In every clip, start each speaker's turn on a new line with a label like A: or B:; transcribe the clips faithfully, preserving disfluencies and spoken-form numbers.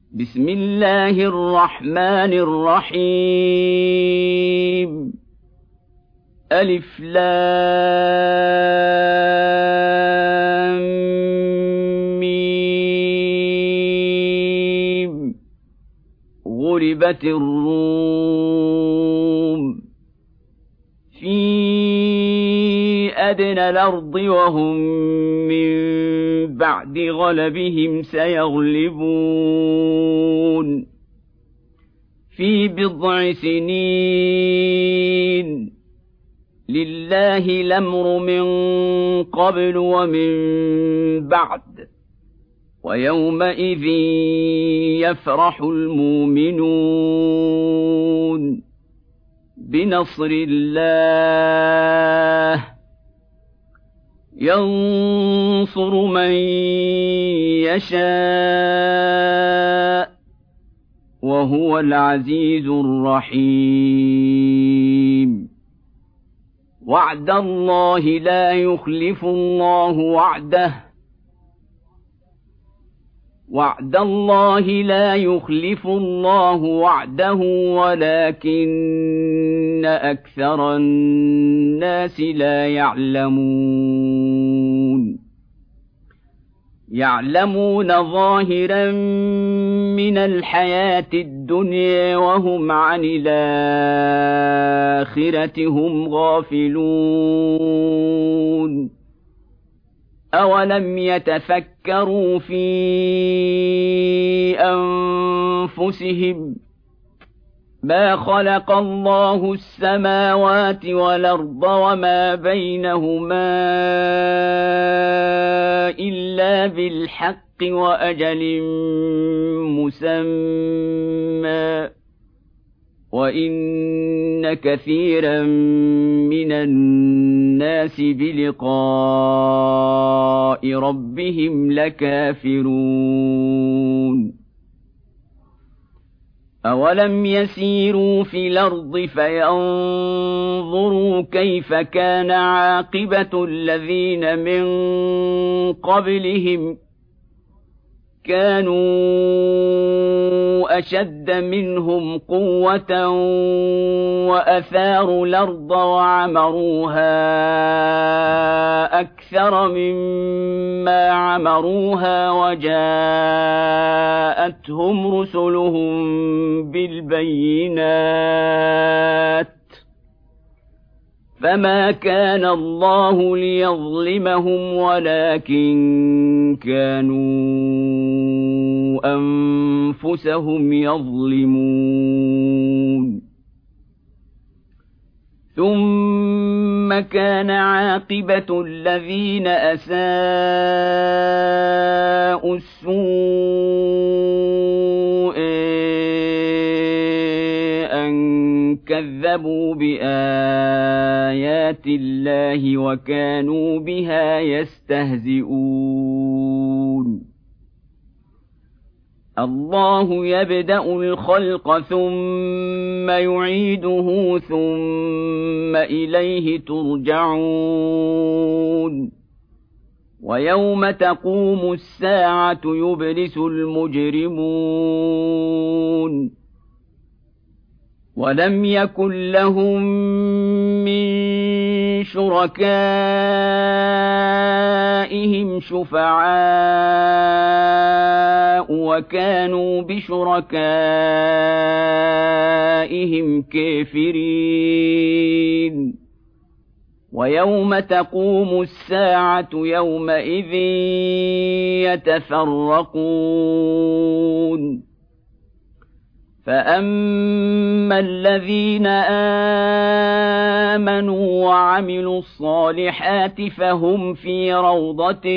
A: بسم الله الرحمن الرحيم ألف لام ميم غلبت الروم في أدنى الأرض وهم من بعد غلبهم سيغلبون في بضع سنين لله الأمر من قبل ومن بعد ويومئذ يفرح المؤمنون بنصر الله ينصر من يشاء وهو العزيز الرحيم وعد الله لا يخلف الله وعده وعد الله لا يخلف الله وعده ولكن أكثر الناس لا يعلمون يعلمون ظاهرا من الحياة الدنيا وهم عن الآخرة هم غافلون أولم يتفكروا في أنفسهم ما خلق الله السماوات والأرض وما بينهما إلا بالحق وأجل مسمى وإن كثيرا من الناس بلقاء ربهم لكافرون أولم يسيروا في الأرض فينظروا كيف كان عاقبة الذين من قبلهم كانوا أشد منهم قوة وأثاروا الأرض وعمروها أكثر مما عمروها وجاءتهم رسلهم بالبينات فما كان الله ليظلمهم ولكن كانوا أنفسهم يظلمون ثم كان عاقبة الذين أساءوا السوء أن كذبوا بآيات الله وكانوا بها يستهزئون الله يبدأ الخلق ثم يعيده ثم إليه ترجعون ويوم تقوم الساعة يبلس المجرمون ولم يكن لهم من شركائهم شفعاء وكانوا بشركائهم كافرين ويوم تقوم الساعة يومئذ يتفرقون فأما الذين آمنوا وعملوا الصالحات فهم في روضة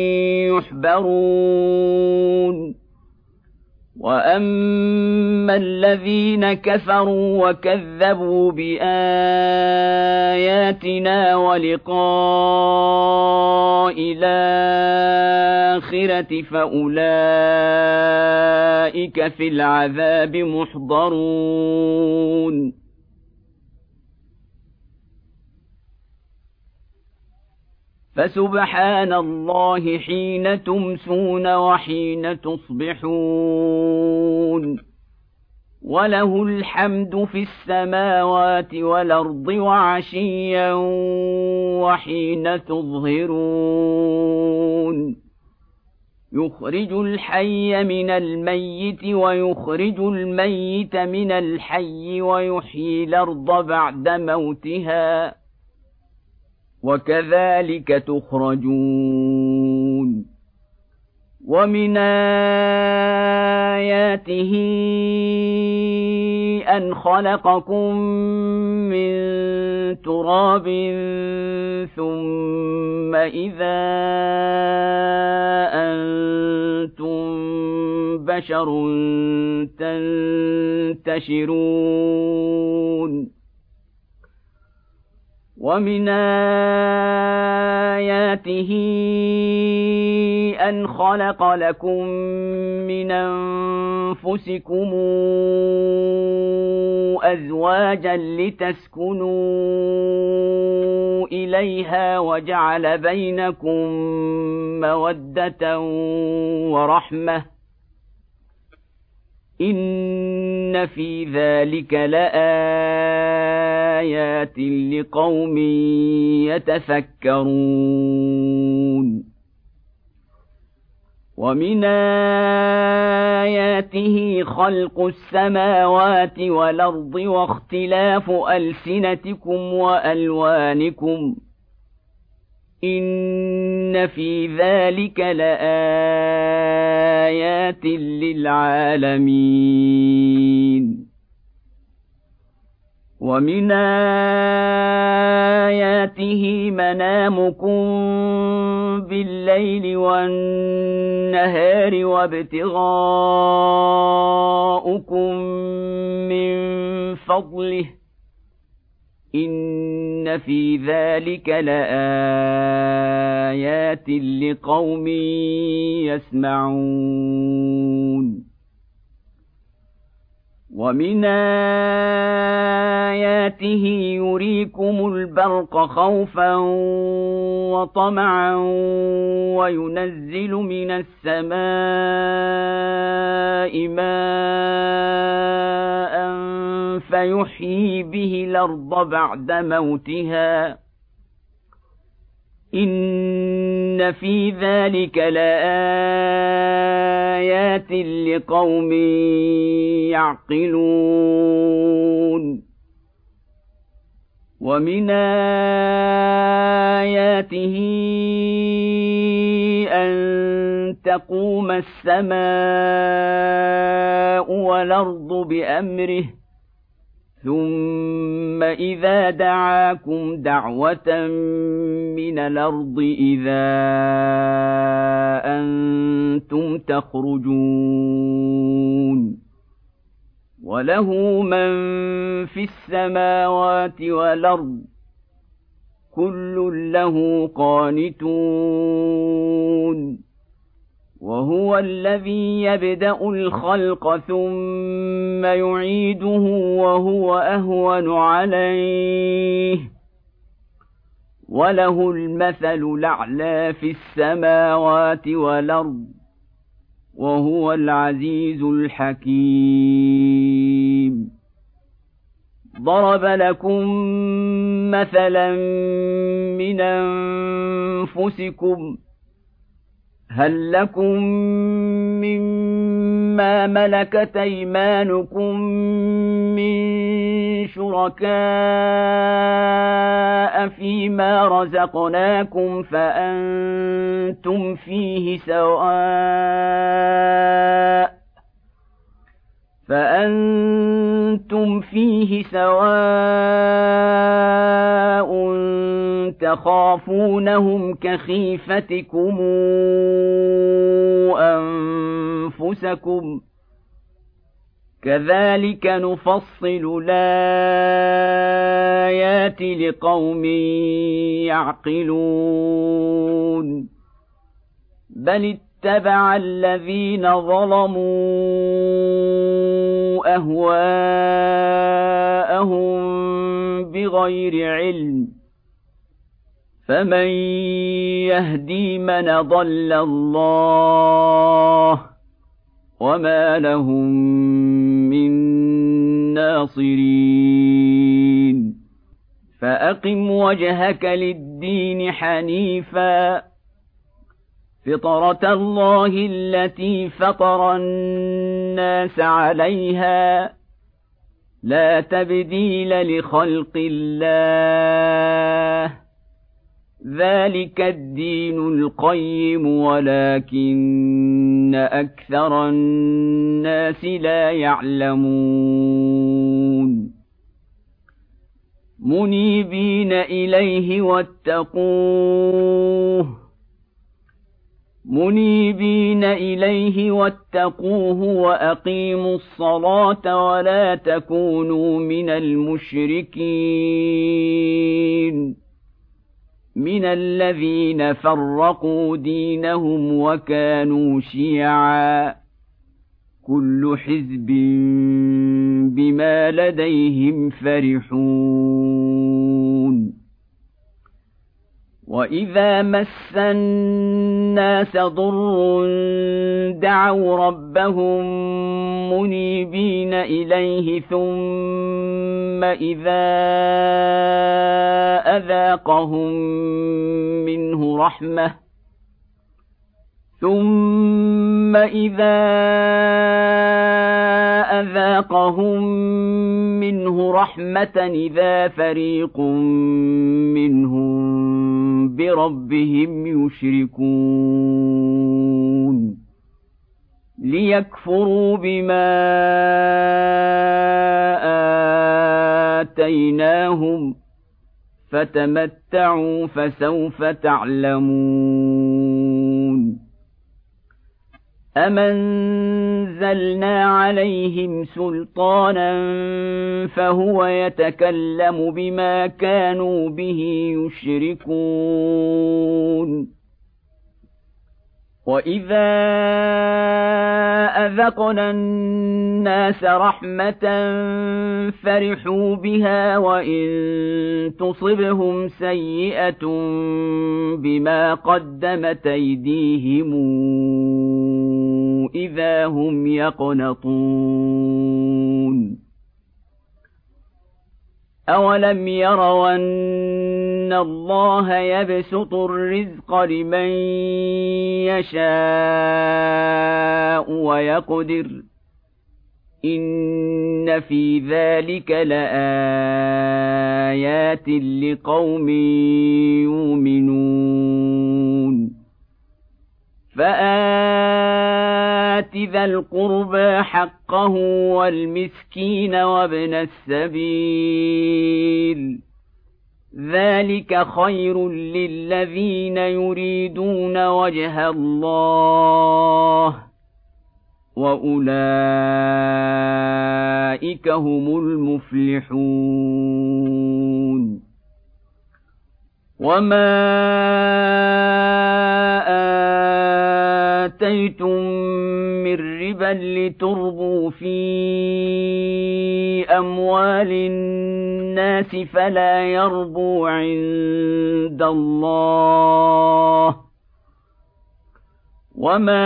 A: يحبرون وأما الذين كفروا وكذبوا بآياتنا ولقاء الآخرة فأولئك في العذاب محضرون فسبحان الله حين تمسون وحين تصبحون وله الحمد في السماوات والأرض وعشيا وحين تظهرون يخرج الحي من الميت ويخرج الميت من الحي ويحيي الأرض بعد موتها وكذلك تخرجون ومن آياته أن خلقكم من تراب ثم إذا أنتم بشر تنتشرون ومن آياته أن خلق لكم من أنفسكم أزواجا لتسكنوا إليها وجعل بينكم مودة ورحمة إن في ذلك لآيات لقوم يتفكرون ومن آياته خلق السماوات والأرض واختلاف ألسنتكم وألوانكم إن في ذلك لآيات للعالمين ومن آياته منامكم بالليل والنهار وابتغاؤكم من فضله إن في ذلك لآيات لقوم يسمعون ومن آياته يريكم البرق خوفا وطمعا وينزل من السماء ماء فيحيي به الأرض بعد موتها إن في ذلك لآيات لقوم يعقلون ومن آياته أن تقوم السماء والأرض بأمره ثم إذا دعاكم دعوة من الأرض إذا أنتم تخرجون وله من في السماوات والأرض كل له قانتون وهو الذي يبدأ الخلق ثم يعيده وهو أهون عليه وله المثل الأعلى في السماوات والأرض وهو العزيز الحكيم ضرب لكم مثلا من أنفسكم هل لكم مما ملكت أيمانكم من شركاء فيما رزقناكم فأنتم فيه سواء فأنتم فيه سواء تخافونهم كخيفتكم أنفسكم كذلك نفصل الآيات لقوم يعقلون بل اتبع الذين ظلموا أهواءهم بغير علم فمن يهدي من ضل الله وما لهم من الناصرين فأقم وجهك للدين حنيفا فطرة الله التي فطر الناس عليها لا تبديل لخلق الله ذلك الدين القيم ولكن أكثر الناس لا يعلمون منيبين إليه واتقوه منيبين إليه واتقوه وأقيموا الصلاة ولا تكونوا من المشركين من الذين فرقوا دينهم وكانوا شيعا كل حزب بما لديهم فرحون وإذا مس الناس ضر دعوا ربهم منيبين إليه ثم إذا أذاقهم منه رحمة ثم إذا أذاقهم منه رحمة إذا فريق منهم بربهم يشركون ليكفروا بما آتيناهم فتمتعوا فسوف تعلمون أم أنزلنا عليهم سلطانا فهو يتكلم بما كانوا به يشركون وإذا أذقنا الناس رحمة فرحوا بها وإن تصبهم سيئة بما قدمت أيديهم إذا هم يقنطون أولم يروا أن الله يبسط الرزق لمن يشاء ويقدر إن في ذلك لآيات لقوم يؤمنون فآت ذا القربى حقه والمسكين وابن السبيل ذلك خير للذين يريدون وجه الله وأولئك هم المفلحون وما آتيتم من ربا لتربوا في أموال الناس فلا يربو عند الله وما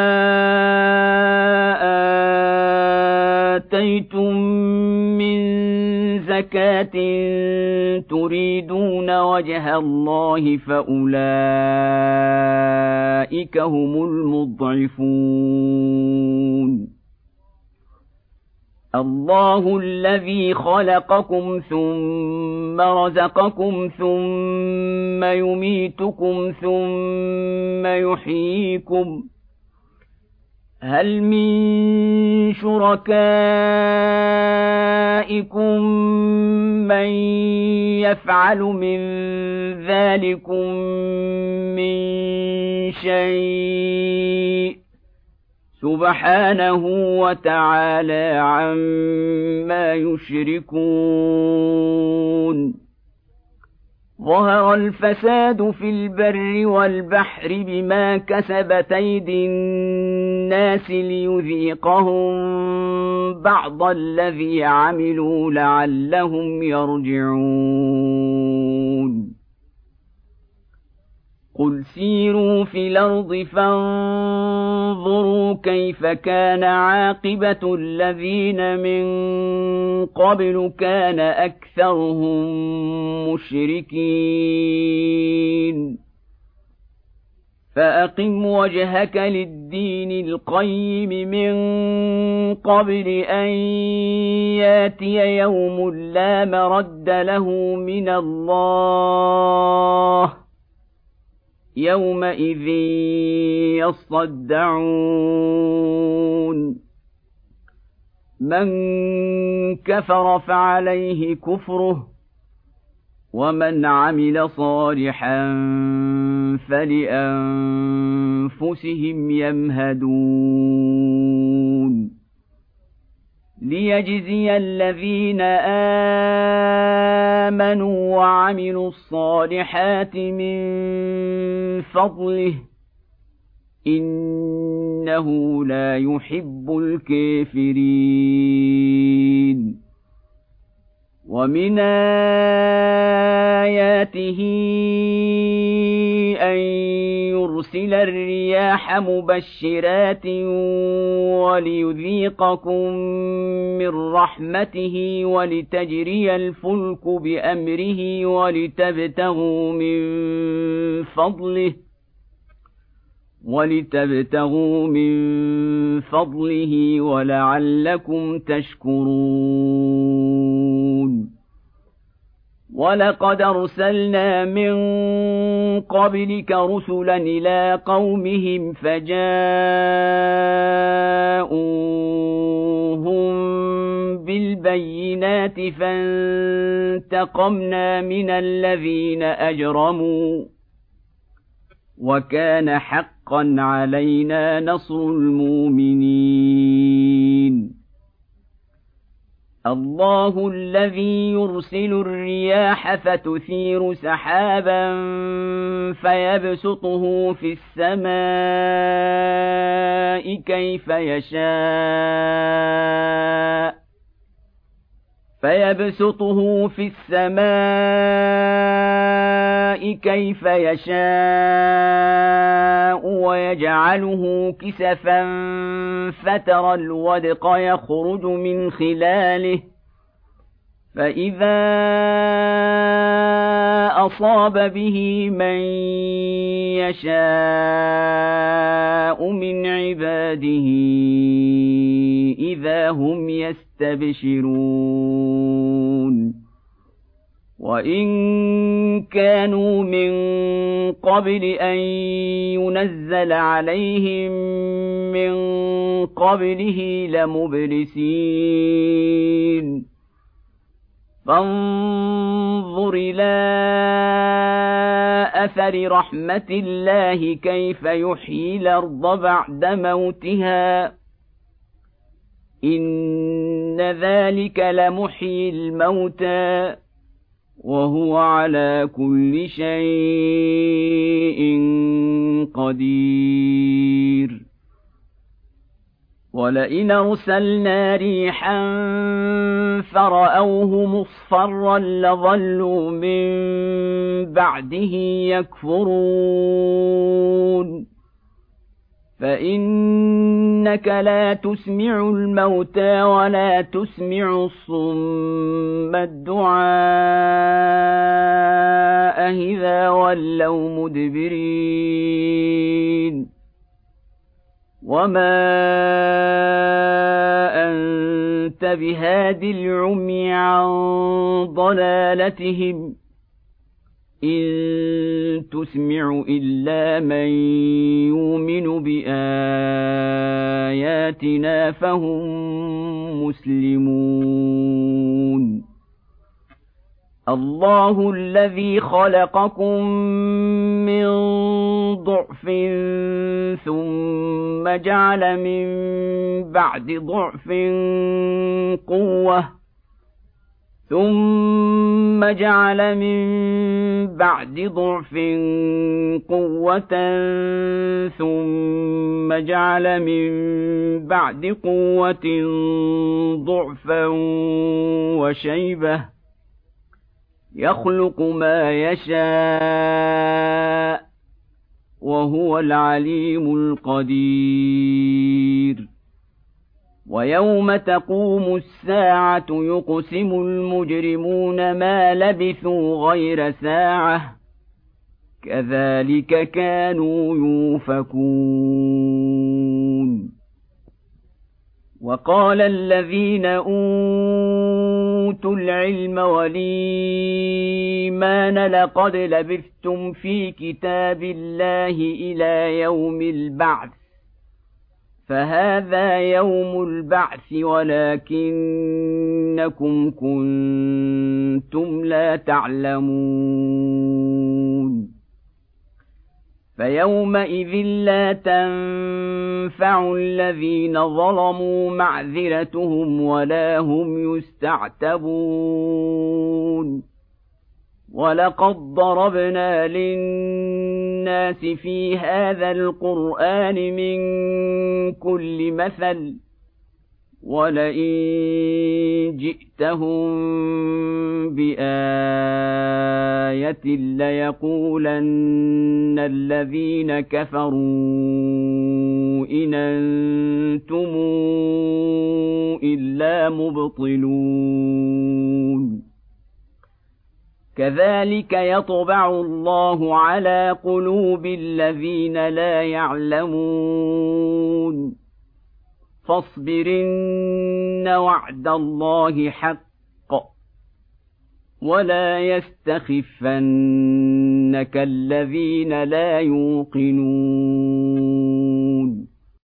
A: آتيتم من زكاة تريدون وجه الله فأولئك هم المضعفون الله الذي خلقكم ثم رزقكم ثم يميتكم ثم يحييكم هل من شركائكم من يفعل من ذلكم من شيء سبحانه وتعالى عما يشركون ظهر الفساد في البر والبحر بما كسبت أيدي الناس ليذيقهم بعض الذي عملوا لعلهم يرجعون قل سيروا في الأرض فانظروا كيف كان عاقبة الذين من قبل كان أكثرهم مشركين فأقم وجهك للدين القيم من قبل أن ياتي يوم لا مرد له من الله يومئذ يصدعون من كفر فعليه كفره ومن عمل صالحا فلأنفسهم يمهدون ليجزي الذين آمنوا وعملوا الصالحات من فضله إنه لا يحب الكافرين ومن آياته أن يرسل الرياح مبشرات وليذيقكم من رحمته ولتجري الفلك بأمره ولتبتغوا من فضله ولتبتغوا من فضله ولعلكم تشكرون ولقد أرسلنا من قبلك رسلا إلى قومهم فجاءوهم بالبينات فانتقمنا من الذين أجرموا وكان حقا علينا نصر المؤمنين الله الذي يرسل الرياح فتثير سحابا فيبسطه في السماء كيف يشاء فيبسطه في السماء كيف يشاء ويجعله كسفا فترى الودق يخرج من خلاله فإذا أصاب به من يشاء من عباده إذا هم يستبشرون وإن كانوا من قبل أن ينزل عليهم من قبله لمبلسين فانظر إلى أثر رحمة الله كيف يحيي الأرض بعد موتها إن ذلك لمحيي الموتى وهو على كل شيء قدير ولئن أرسلنا ريحا فرأوه مصفرا لظلوا من بعده يكفرون فإنك لا تسمع الموتى ولا تسمع الصم الدعاء إذا ولوا مدبرين وما أنت بهاد العمي عن ضلالتهم إن تسمع إلا من يؤمن بآياتنا فهم مسلمون الله الذي خلقكم من ضعف ثم جعل من بعد ضعف قوة ثم جعل من بعد ضعف قوة ثم جعل من بعد قوة ضعفا وشيبة يخلق ما يشاء وهو العليم القدير. ويوم تقوم الساعة يقسم المجرمون ما لبثوا غير ساعة كذلك كانوا يؤفكون. وقال الذين أوتوا العلم والإيمان لقد لبثتم في كتاب الله إلى يوم البعث فهذا يوم البعث ولكنكم كنتم لا تعلمون. فيومئذ لا تنفع الذين ظلموا معذرتهم ولا هم يستعتبون. ولقد ضربنا للناس في هذا القرآن من كل مثل ولئن جئتهم بآية ليقولن الذين كفروا إن أنتم إلا مبطلون. كذلك يطبع الله على قلوب الذين لا يعلمون. فاصبرن وعد الله حق ولا يستخفنك الذين لا يوقنون.